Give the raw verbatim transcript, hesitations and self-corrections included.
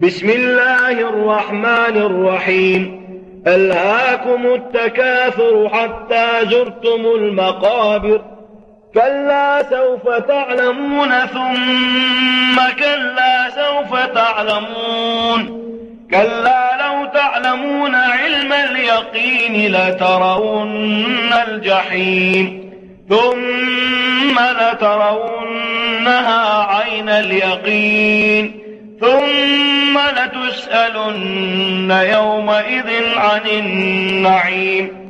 بسم الله الرحمن الرحيم. ألهاكم التكاثر حتى زرتم المقابر، كلا سوف تعلمون ثم كلا سوف تعلمون، كلا لو تعلمون علم اليقين لترون الجحيم ثم لترونها عين اليقين ثم لتسألن يومئذ عن النعيم.